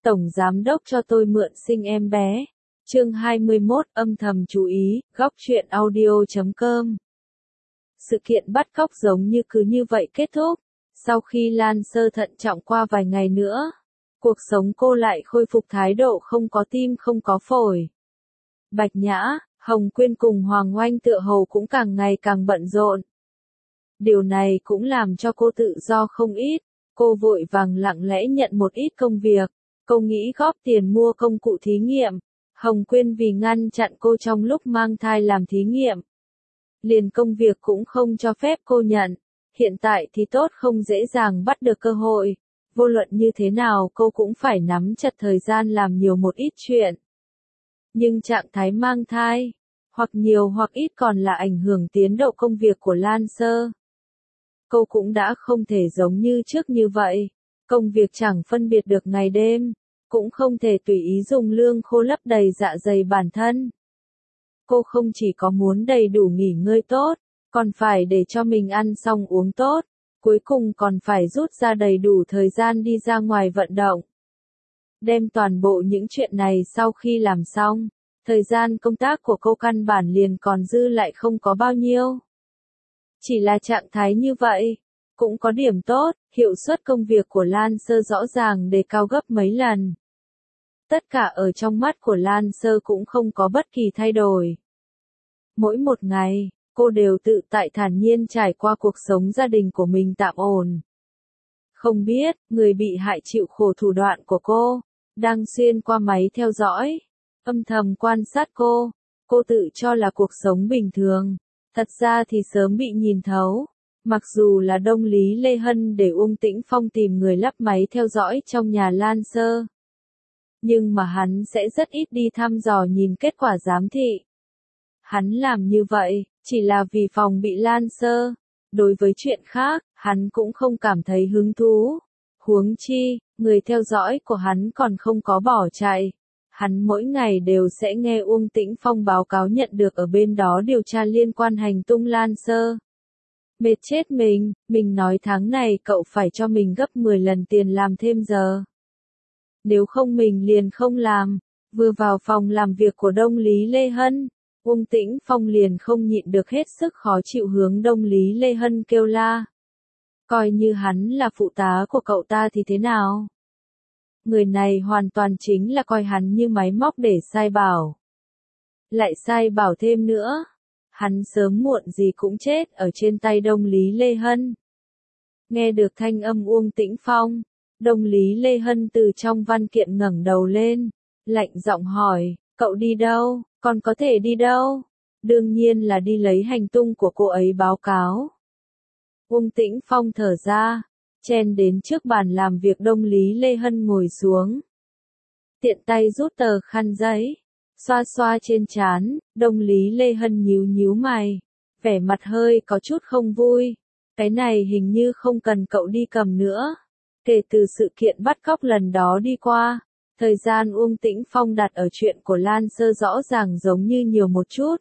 Tổng giám đốc cho tôi mượn sinh em bé. Chương 21 âm thầm chú ý, góc truyện audio.com. Sự kiện bắt cóc giống như cứ như vậy kết thúc. Sau khi Lan Sơ thận trọng qua vài ngày nữa, cuộc sống cô lại khôi phục thái độ không có tim không có phổi. Bạch Nhã, Hồng Quyên cùng Hoàng Oanh tựa hồ cũng càng ngày càng bận rộn. Điều này cũng làm cho cô tự do không ít. Cô vội vàng lặng lẽ nhận một ít công việc. Cô nghĩ góp tiền mua công cụ thí nghiệm. Hồng Quyên vì ngăn chặn cô trong lúc mang thai làm thí nghiệm, liền công việc cũng không cho phép cô nhận. Hiện tại thì tốt không dễ dàng bắt được cơ hội. Vô luận như thế nào cô cũng phải nắm chặt thời gian làm nhiều một ít chuyện. Nhưng trạng thái mang thai, hoặc nhiều hoặc ít còn là ảnh hưởng tiến độ công việc của Lan Sơ. Cô cũng đã không thể giống như trước như vậy. Công việc chẳng phân biệt được ngày đêm, cũng không thể tùy ý dùng lương khô lấp đầy dạ dày bản thân. Cô không chỉ có muốn đầy đủ nghỉ ngơi tốt, còn phải để cho mình ăn xong uống tốt, cuối cùng còn phải rút ra đầy đủ thời gian đi ra ngoài vận động. Đem toàn bộ những chuyện này sau khi làm xong, thời gian công tác của cô căn bản liền còn dư lại không có bao nhiêu. Chỉ là trạng thái như vậy, cũng có điểm tốt, hiệu suất công việc của Lan Sơ rõ ràng đề cao gấp mấy lần. Tất cả ở trong mắt của Lan Sơ cũng không có bất kỳ thay đổi. Mỗi một ngày, cô đều tự tại thản nhiên trải qua cuộc sống gia đình của mình tạm ổn. Không biết, người bị hại chịu khổ thủ đoạn của cô, đang xuyên qua máy theo dõi, âm thầm quan sát cô. Cô tự cho là cuộc sống bình thường, thật ra thì sớm bị nhìn thấu. Mặc dù là Đông Lý Lê Hân để Uông Tĩnh Phong tìm người lắp máy theo dõi trong nhà Lan Sơ, nhưng mà hắn sẽ rất ít đi thăm dò nhìn kết quả giám thị. Hắn làm như vậy, chỉ là vì phòng bị Lan Sơ. Đối với chuyện khác, hắn cũng không cảm thấy hứng thú. Huống chi, người theo dõi của hắn còn không có bỏ chạy. Hắn mỗi ngày đều sẽ nghe Uông Tĩnh Phong báo cáo nhận được ở bên đó điều tra liên quan hành tung Lan Sơ. Mệt chết mình nói tháng này cậu phải cho mình gấp 10 lần tiền làm thêm giờ. Nếu không mình liền không làm. Vừa vào phòng làm việc của Đông Lý Lê Hân, Uông Tĩnh Phong liền không nhịn được hết sức khó chịu hướng Đông Lý Lê Hân kêu la. Coi như hắn là phụ tá của cậu ta thì thế nào? Người này hoàn toàn chính là coi hắn như máy móc để sai bảo. Lại sai bảo thêm nữa. Hắn sớm muộn gì cũng chết ở trên tay Đông Lý Lê Hân. Nghe được thanh âm Uông Tĩnh Phong, Đông Lý Lê Hân từ trong văn kiện ngẩng đầu lên, lạnh giọng hỏi, cậu đi đâu, còn có thể đi đâu? Đương nhiên là đi lấy hành tung của cô ấy báo cáo. Uông Tĩnh Phong thở ra, chen đến trước bàn làm việc Đông Lý Lê Hân ngồi xuống. Tiện tay rút tờ khăn giấy, xoa xoa trên trán, Đông Lý Lê Hân nhíu nhíu mày, vẻ mặt hơi có chút không vui. Cái này hình như không cần cậu đi cầm nữa. Kể từ sự kiện bắt cóc lần đó đi qua, thời gian Uông Tĩnh Phong đặt ở chuyện của Lan Sơ rõ ràng giống như nhiều một chút.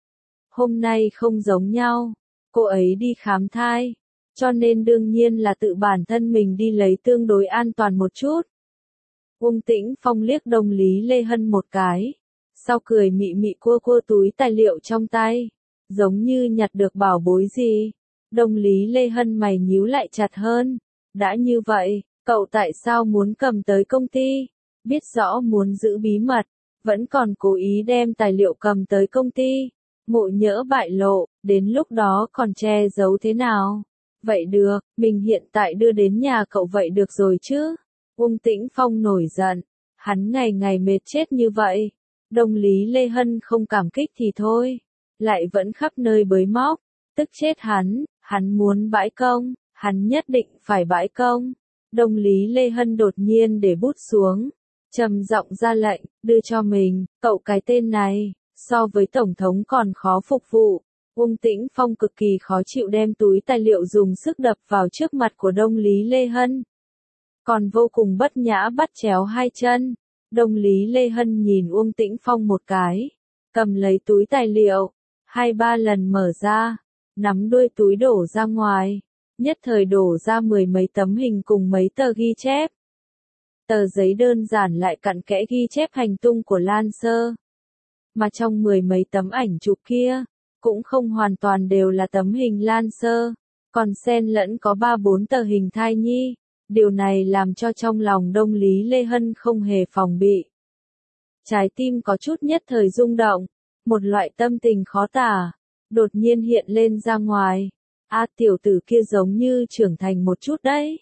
Hôm nay không giống nhau, cô ấy đi khám thai, cho nên đương nhiên là tự bản thân mình đi lấy tương đối an toàn một chút. Uông Tĩnh Phong liếc Đông Lý Lê Hân một cái, sau cười mị mị cua cua túi tài liệu trong tay, giống như nhặt được bảo bối gì. Đông Lý Lê Hân mày nhíu lại chặt hơn. Đã như vậy, cậu tại sao muốn cầm tới công ty? Biết rõ muốn giữ bí mật, vẫn còn cố ý đem tài liệu cầm tới công ty. Ngộ nhỡ bại lộ, đến lúc đó còn che giấu thế nào? Vậy được, mình hiện tại đưa đến nhà cậu vậy được rồi chứ? Uông Tĩnh Phong nổi giận, hắn ngày ngày mệt chết như vậy. Đông Lý Lê Hân không cảm kích thì thôi, lại vẫn khắp nơi bới móc, tức chết hắn muốn bãi công. Hắn nhất định phải bãi công. Đông Lý Lê Hân đột nhiên để bút xuống, trầm giọng ra lệnh, đưa cho mình, cậu cái tên này, so với Tổng thống còn khó phục vụ. Uông Tĩnh Phong cực kỳ khó chịu đem túi tài liệu dùng sức đập vào trước mặt của Đông Lý Lê Hân. Còn vô cùng bất nhã bắt chéo hai chân. Đông Lý Lê Hân nhìn Uông Tĩnh Phong một cái, cầm lấy túi tài liệu, 2-3 lần mở ra, nắm đuôi túi đổ ra ngoài. Nhất thời đổ ra 10 mấy tấm hình cùng mấy tờ ghi chép. Tờ giấy đơn giản lại cặn kẽ ghi chép hành tung của Lan Sơ. Mà trong 10 mấy tấm ảnh chụp kia, cũng không hoàn toàn đều là tấm hình Lan Sơ, còn xen lẫn có 3-4 tờ hình thai nhi. Điều này làm cho trong lòng Đông Lý Lê Hân không hề phòng bị. Trái tim có chút nhất thời rung động, một loại tâm tình khó tả, đột nhiên hiện lên ra ngoài. Tiểu tử kia giống như trưởng thành một chút đấy.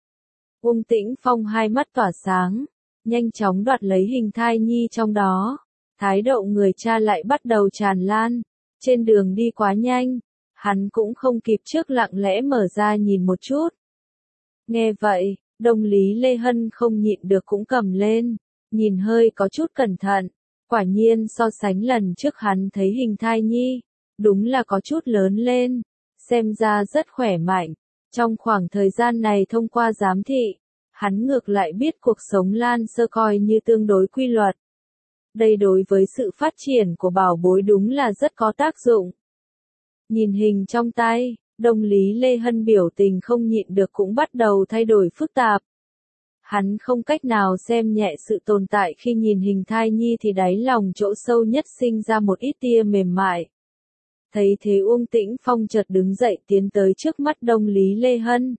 Uông Tĩnh Phong hai mắt tỏa sáng, nhanh chóng đoạt lấy hình thai nhi trong đó. Thái độ người cha lại bắt đầu tràn lan, trên đường đi quá nhanh, hắn cũng không kịp trước lặng lẽ mở ra nhìn một chút. Nghe vậy, Đông Lý Lê Hân không nhịn được cũng cầm lên, nhìn hơi có chút cẩn thận, quả nhiên so sánh lần trước hắn thấy hình thai nhi, đúng là có chút lớn lên, xem ra rất khỏe mạnh. Trong khoảng thời gian này thông qua giám thị, hắn ngược lại biết cuộc sống Lan Sơ coi như tương đối quy luật. Đây đối với sự phát triển của bảo bối đúng là rất có tác dụng. Nhìn hình trong tay, Đông Lý Lê Hân biểu tình không nhịn được cũng bắt đầu thay đổi phức tạp. Hắn không cách nào xem nhẹ sự tồn tại khi nhìn hình thai nhi thì đáy lòng chỗ sâu nhất sinh ra một ít tia mềm mại. Thấy thế Uông Tĩnh Phong chợt đứng dậy tiến tới trước mắt Đông Lý Lê Hân.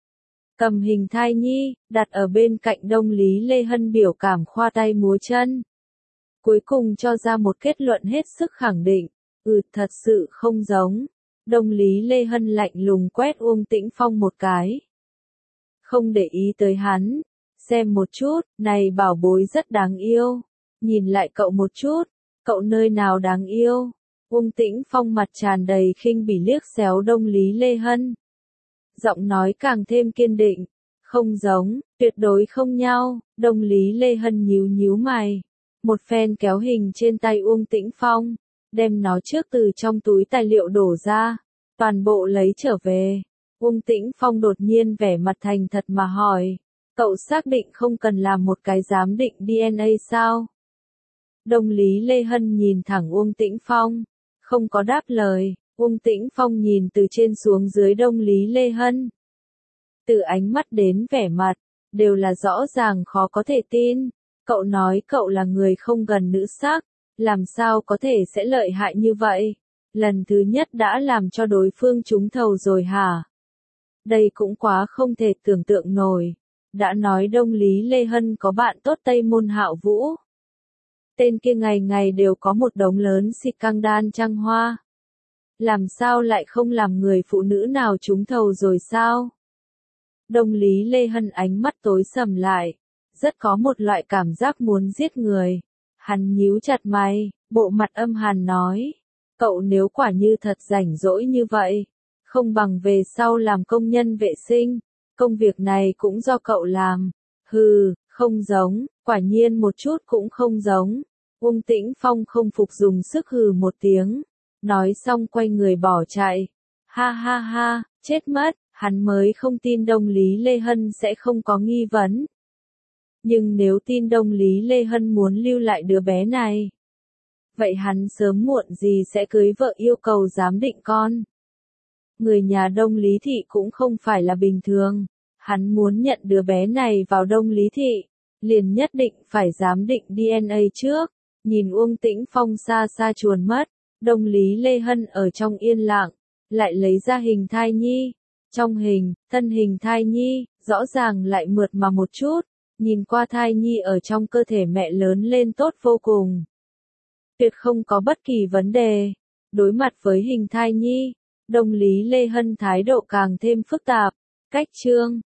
Cầm hình thai nhi, đặt ở bên cạnh Đông Lý Lê Hân biểu cảm khoa tay múa chân. Cuối cùng cho ra một kết luận hết sức khẳng định, thật sự không giống. Đông Lý Lê Hân lạnh lùng quét Uông Tĩnh Phong một cái. Không để ý tới hắn, xem một chút, này bảo bối rất đáng yêu. Nhìn lại cậu một chút, cậu nơi nào đáng yêu. Uông Tĩnh Phong mặt tràn đầy khinh bỉ liếc xéo Đông Lý Lê Hân. Giọng nói càng thêm kiên định, không giống, tuyệt đối không nhau. Đông Lý Lê Hân nhíu nhíu mày, một phen kéo hình trên tay Uông Tĩnh Phong, đem nó trước từ trong túi tài liệu đổ ra, toàn bộ lấy trở về. Uông Tĩnh Phong đột nhiên vẻ mặt thành thật mà hỏi, cậu xác định không cần làm một cái giám định DNA sao? Đông Lý Lê Hân nhìn thẳng Uông Tĩnh Phong, không có đáp lời. Uông Tĩnh Phong nhìn từ trên xuống dưới Đông Lý Lê Hân. Từ ánh mắt đến vẻ mặt, đều là rõ ràng khó có thể tin. Cậu nói cậu là người không gần nữ sắc, làm sao có thể sẽ lợi hại như vậy? Lần thứ nhất đã làm cho đối phương trúng thầu rồi hả? Đây cũng quá không thể tưởng tượng nổi. Đã nói Đông Lý Lê Hân có bạn tốt Tây Môn Hạo Vũ. Tên kia ngày ngày đều có một đống lớn xịt căng đan trăng hoa. Làm sao lại không làm người phụ nữ nào trúng thầu rồi sao? Đông Lý Lê Hân ánh mắt tối sầm lại, rất có một loại cảm giác muốn giết người. Hắn nhíu chặt mày, bộ mặt âm hàn nói, cậu nếu quả như thật rảnh rỗi như vậy, không bằng về sau làm công nhân vệ sinh, công việc này cũng do cậu làm. Hừ, không giống, quả nhiên một chút cũng không giống. Uông Tĩnh Phong không phục dùng sức hừ một tiếng. Nói xong quay người bỏ chạy. Ha ha ha, chết mất, hắn mới không tin Đông Lý Lê Hân sẽ không có nghi vấn. Nhưng nếu tin Đông Lý Lê Hân muốn lưu lại đứa bé này, vậy hắn sớm muộn gì sẽ cưới vợ yêu cầu giám định con. Người nhà Đông Lý Thị cũng không phải là bình thường. Hắn muốn nhận đứa bé này vào Đông Lý Thị, liền nhất định phải giám định DNA trước. Nhìn Uông Tĩnh Phong xa xa chuồn mất. Đông Lý Lê Hân ở trong yên lặng, lại lấy ra hình thai nhi. Trong hình, thân hình thai nhi, rõ ràng lại mượt mà một chút, nhìn qua thai nhi ở trong cơ thể mẹ lớn lên tốt vô cùng. Tuyệt không có bất kỳ vấn đề. Đối mặt với hình thai nhi, Đông Lý Lê Hân thái độ càng thêm phức tạp. Cách chương